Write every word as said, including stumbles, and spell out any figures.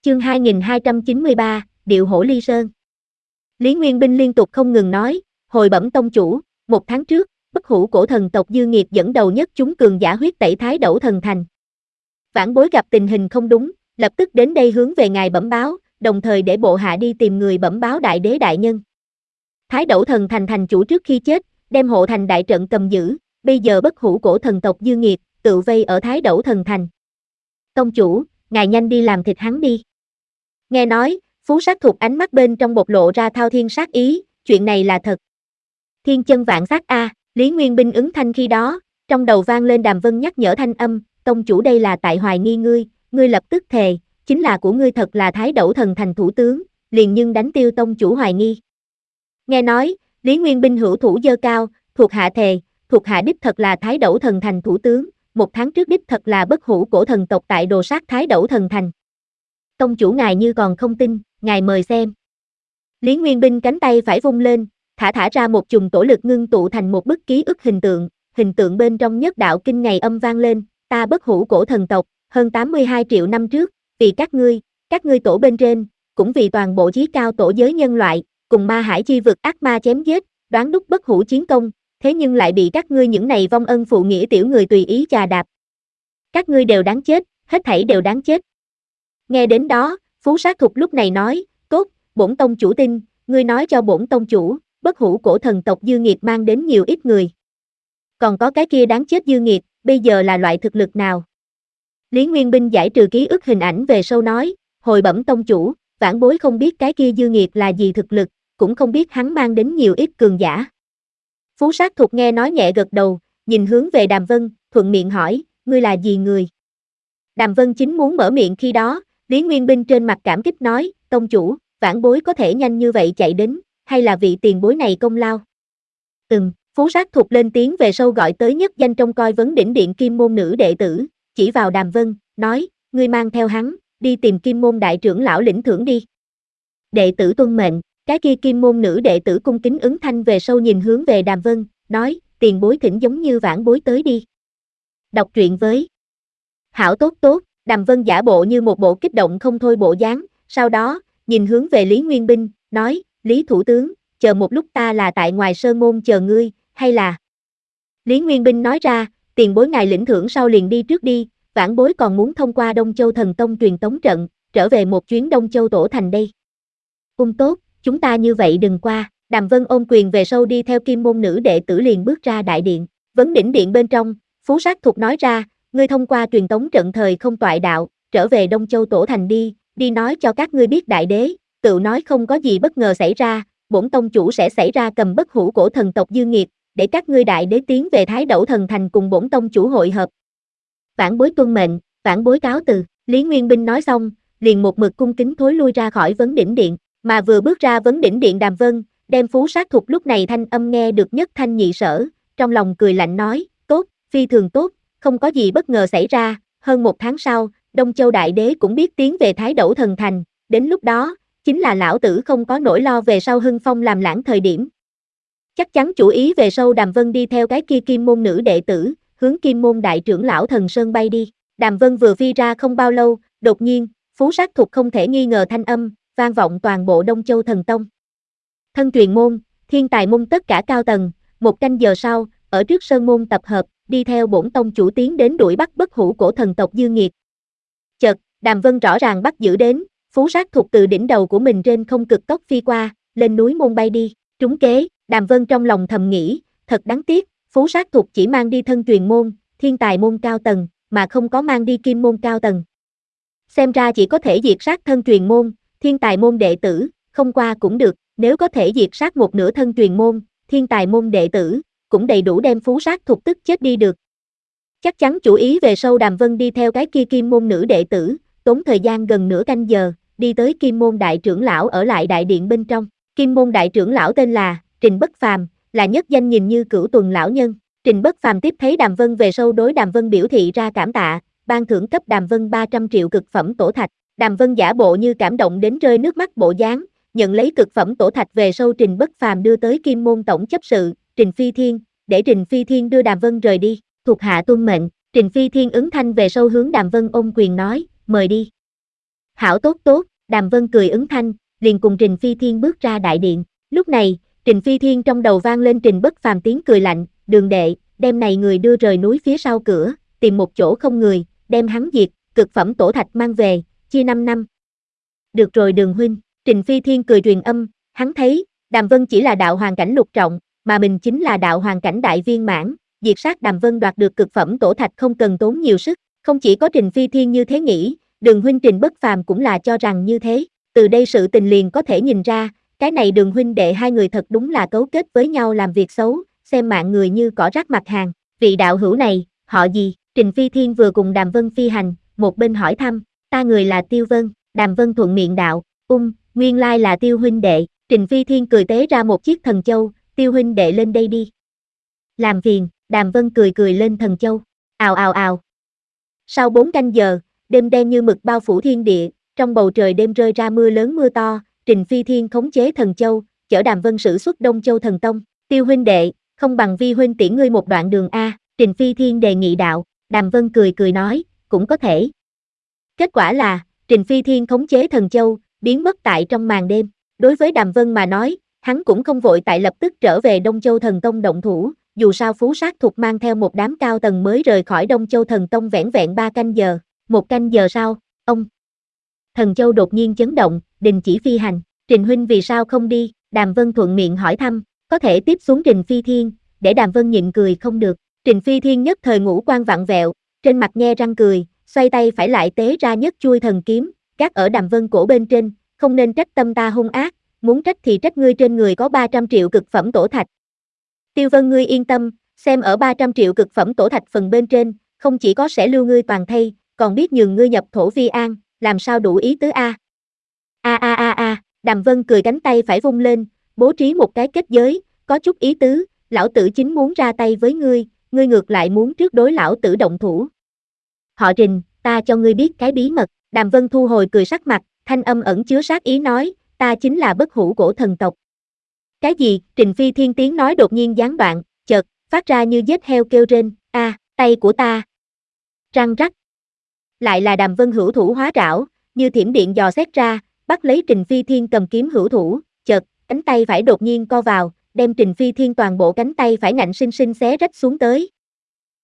Chương hai nghìn hai trăm chín mươi ba, Điệu hổ ly sơn. Lý Nguyên Binh liên tục không ngừng nói, hồi bẩm tông chủ, một tháng trước, bất hủ cổ thần tộc Dư Nghiệt dẫn đầu nhất chúng cường giả huyết tẩy Thái Đẩu Thần Thành. Vãn bối gặp tình hình không đúng, lập tức đến đây hướng về ngài bẩm báo, đồng thời để bộ hạ đi tìm người bẩm báo đại đế đại nhân. Thái Đẩu Thần Thành thành chủ trước khi chết, đem hộ thành đại trận cầm giữ, bây giờ bất hủ cổ thần tộc Dư Nghiệt, tự vây ở Thái Đẩu Thần Thành. Tông chủ, ngài nhanh đi làm thịt hắn đi. Nghe nói, Phú Sát Thục ánh mắt bên trong bộc lộ ra thao thiên sát ý, chuyện này là thật. Thiên chân vạn sát a, Lý Nguyên Binh ứng thanh khi đó, trong đầu vang lên Đàm Vân nhắc nhở thanh âm, tông chủ đây là tại hoài nghi ngươi, ngươi lập tức thề, chính là của ngươi thật là Thái Đẩu Thần Thành thủ tướng, liền nhưng đánh tiêu tông chủ hoài nghi. Nghe nói, Lý Nguyên Binh hữu thủ giơ cao, thuộc hạ thề, thuộc hạ đích thật là Thái Đẩu Thần Thành thủ tướng, một tháng trước đích thật là bất hủ cổ thần tộc tại đồ sát Thái Đẩu Thần Thành. Tông chủ ngài như còn không tin, ngài mời xem. Lý Nguyên Binh cánh tay phải vung lên, thả thả ra một chùm tổ lực ngưng tụ thành một bức ký ức hình tượng, hình tượng bên trong nhất đạo kinh ngày âm vang lên, ta bất hủ cổ thần tộc, hơn tám mươi hai triệu năm trước, vì các ngươi, các ngươi tổ bên trên, cũng vì toàn bộ chí cao tổ giới nhân loại, cùng ma hải chi vực ác ma chém giết, đoán đúc bất hủ chiến công, thế nhưng lại bị các ngươi những này vong ân phụ nghĩa tiểu người tùy ý chà đạp. Các ngươi đều đáng chết, hết thảy đều đáng chết. Nghe đến đó, Phú Sát Thục lúc này nói, tốt, bổn tông chủ tin, ngươi nói cho bổn tông chủ, bất hủ cổ thần tộc Dư Nghiệt mang đến nhiều ít người. Còn có cái kia đáng chết Dư Nghiệt, bây giờ là loại thực lực nào? Lý Nguyên Binh giải trừ ký ức hình ảnh về sau nói, hồi bẩm tông chủ, vãn bối không biết cái kia Dư Nghiệt là gì thực lực, cũng không biết hắn mang đến nhiều ít cường giả. Phú Sát Thục nghe nói nhẹ gật đầu, nhìn hướng về Đàm Vân, thuận miệng hỏi, ngươi là gì người? Đàm Vân chính muốn mở miệng khi đó, Lý Nguyên Binh trên mặt cảm kích nói, tông chủ, vãn bối có thể nhanh như vậy chạy đến, hay là vị tiền bối này công lao? Ừm, Phú Sát Thục lên tiếng về sau gọi tới nhất danh trông coi vấn đỉnh điện kim môn nữ đệ tử, chỉ vào Đàm Vân, nói, ngươi mang theo hắn, đi tìm kim môn đại trưởng lão lĩnh thưởng đi. Đệ tử tuân mệnh, cái kia kim môn nữ đệ tử cung kính ứng thanh về sau nhìn hướng về Đàm Vân, nói, tiền bối thỉnh giống như vãn bối tới đi. Đọc truyện với Hảo tốt tốt, Đàm Vân giả bộ như một bộ kích động không thôi bộ dáng, sau đó, nhìn hướng về Lý Nguyên Binh, nói, Lý Thủ tướng, chờ một lúc ta là tại ngoài sơn môn chờ ngươi, hay là... Lý Nguyên Binh nói ra, tiền bối ngài lĩnh thưởng sau liền đi trước đi, vãn bối còn muốn thông qua Đông Châu Thần Tông truyền tống trận, trở về một chuyến Đông Châu Tổ Thành đây. Cung tốt, chúng ta như vậy đừng qua, Đàm Vân ôm quyền về sau đi theo kim môn nữ đệ tử liền bước ra đại điện, vấn đỉnh điện bên trong, Phú Sát Thục nói ra, ngươi thông qua truyền tống trận thời không toại đạo, trở về Đông Châu Tổ Thành đi, đi nói cho các ngươi biết đại đế, tự nói không có gì bất ngờ xảy ra, bổn tông chủ sẽ xảy ra cầm bất hủ cổ thần tộc Dư Nghiệt, để các ngươi đại đế tiến về Thái Đẩu Thần Thành cùng bổn tông chủ hội hợp. Vãn bối tuân mệnh, vãn bối cáo từ, Lý Nguyên Binh nói xong, liền một mực cung kính thối lui ra khỏi vấn đỉnh điện, mà vừa bước ra vấn đỉnh điện Đàm Vân, đem Phú Sát Thục lúc này thanh âm nghe được nhất thanh nhị sở, trong lòng cười lạnh nói, tốt, phi thường tốt, không có gì bất ngờ xảy ra, hơn một tháng sau, Đông Châu Đại Đế cũng biết tiến về Thái Đẩu Thần Thành, đến lúc đó, chính là lão tử không có nỗi lo về sau hưng phong làm lãng thời điểm. Chắc chắn chủ ý về sau Đàm Vân đi theo cái kia kim môn nữ đệ tử, hướng kim môn đại trưởng lão Thần Sơn bay đi. Đàm Vân vừa phi ra không bao lâu, đột nhiên, Phú Sát Thục không thể nghi ngờ thanh âm, vang vọng toàn bộ Đông Châu Thần Tông. Thân truyền môn, thiên tài môn tất cả cao tầng, một canh giờ sau, ở trước sơn môn tập hợp, đi theo bổn tông chủ tiến đến đuổi bắt bất hủ cổ thần tộc Dư Nghiệt. Chợt, Đàm Vân rõ ràng bắt giữ đến, Phú Sát Thục từ đỉnh đầu của mình trên không cực tốc phi qua, lên núi môn bay đi, trúng kế, Đàm Vân trong lòng thầm nghĩ, thật đáng tiếc, Phú Sát Thục chỉ mang đi thân truyền môn, thiên tài môn cao tầng, mà không có mang đi kim môn cao tầng. Xem ra chỉ có thể diệt sát thân truyền môn, thiên tài môn đệ tử, không qua cũng được, nếu có thể diệt sát một nửa thân truyền môn, thiên tài môn đệ tử, cũng đầy đủ đem Phú Sát Thục tức chết đi được. Chắc chắn chủ ý về sau Đàm Vân đi theo cái kia kim môn nữ đệ tử, tốn thời gian gần nửa canh giờ, đi tới kim môn đại trưởng lão ở lại đại điện bên trong. Kim môn đại trưởng lão tên là Trình Bất Phàm, là nhất danh nhìn như cửu tuần lão nhân. Trình Bất Phàm tiếp thấy Đàm Vân về sau đối Đàm Vân biểu thị ra cảm tạ, ban thưởng cấp Đàm Vân ba trăm triệu cực phẩm tổ thạch. Đàm Vân giả bộ như cảm động đến rơi nước mắt bộ dáng, nhận lấy cực phẩm tổ thạch về sau Trình Bất Phàm đưa tới kim môn tổng chấp sự, Trình Phi Thiên, để Trình Phi Thiên đưa Đàm Vân rời đi, thuộc hạ tuân mệnh. Trình Phi Thiên ứng thanh về sau hướng Đàm Vân ôm quyền nói, mời đi. Hảo tốt tốt, Đàm Vân cười ứng thanh, liền cùng Trình Phi Thiên bước ra đại điện. Lúc này, Trình Phi Thiên trong đầu vang lên Trình Bất Phàm tiếng cười lạnh, Đường đệ, đem này người đưa rời núi phía sau cửa, tìm một chỗ không người, đem hắn diệt, cực phẩm tổ thạch mang về, chia năm năm. Được rồi Đường huynh, Trình Phi Thiên cười truyền âm, hắn thấy, Đàm Vân chỉ là đạo hoàng cảnh lục trọng, mà mình chính là đạo hoàng cảnh đại viên mãn, diệt sát Đàm Vân đoạt được cực phẩm tổ thạch không cần tốn nhiều sức, không chỉ có Trình Phi Thiên như thế nghĩ, Đường huynh Trình Bất Phàm cũng là cho rằng như thế, từ đây sự tình liền có thể nhìn ra, cái này Đường huynh đệ hai người thật đúng là cấu kết với nhau làm việc xấu, xem mạng người như cỏ rác mặt hàng, vị đạo hữu này, họ gì? Trình Phi Thiên vừa cùng Đàm Vân phi hành, một bên hỏi thăm, ta người là Tiêu Vân, Đàm Vân thuận miệng đạo, ung, nguyên lai là Tiêu huynh đệ, Trình Phi Thiên cười tế ra một chiếc thần châu, Tiêu huynh đệ lên đây đi. Làm phiền, Đàm Vân cười cười lên thần châu, ào ào ào. Sau bốn canh giờ, đêm đen như mực bao phủ thiên địa, trong bầu trời đêm rơi ra mưa lớn mưa to, Trình Phi Thiên khống chế thần châu, chở Đàm Vân sử xuất Đông Châu thần tông, Tiêu huynh đệ, không bằng vi huynh tiễn ngươi một đoạn đường a, Trình Phi Thiên đề nghị đạo, Đàm Vân cười cười nói, cũng có thể. Kết quả là, Trình Phi Thiên khống chế thần châu, biến mất tại trong màn đêm, đối với Đàm Vân mà nói, hắn cũng không vội tại lập tức trở về Đông Châu thần tông động thủ, dù sao Phú Sát Thục mang theo một đám cao tầng mới rời khỏi Đông Châu thần tông vẻn vẹn ba canh giờ, một canh giờ sau, ông thần châu đột nhiên chấn động, đình chỉ phi hành, Trình huynh vì sao không đi, Đàm Vân thuận miệng hỏi thăm, có thể tiếp xuống Trình Phi Thiên, để Đàm Vân nhịn cười không được, Trình Phi Thiên nhất thời ngũ quan vặn vẹo, trên mặt nhe răng cười, xoay tay phải lại tế ra nhất chui thần kiếm, gác ở Đàm Vân cổ bên trên, không nên trách tâm ta hung ác, muốn trách thì trách ngươi trên người có ba trăm triệu cực phẩm tổ thạch. Tiêu Vân ngươi yên tâm, xem ở ba trăm triệu cực phẩm tổ thạch phần bên trên, không chỉ có sẽ lưu ngươi toàn thây, còn biết nhường ngươi nhập thổ vi an, làm sao đủ ý tứ a. A a a a, Đàm Vân cười cánh tay phải vung lên, bố trí một cái kết giới, có chút ý tứ, lão tử chính muốn ra tay với ngươi, ngươi ngược lại muốn trước đối lão tử động thủ. Họ Trình, ta cho ngươi biết cái bí mật, Đàm Vân thu hồi cười sắc mặt, thanh âm ẩn chứa sát ý nói, ta chính là bất hủ cổ thần tộc. Cái gì? Trình Phi Thiên tiếng nói đột nhiên gián đoạn, chợt, phát ra như giết heo kêu rên, a, tay của ta. Răng rắc. Lại là Đàm Vân hữu thủ hóa trảo, như thiểm điện dò xét ra, bắt lấy Trình Phi Thiên cầm kiếm hữu thủ, chợt, cánh tay phải đột nhiên co vào, đem Trình Phi Thiên toàn bộ cánh tay phải ngạnh sinh sinh xé rách xuống tới,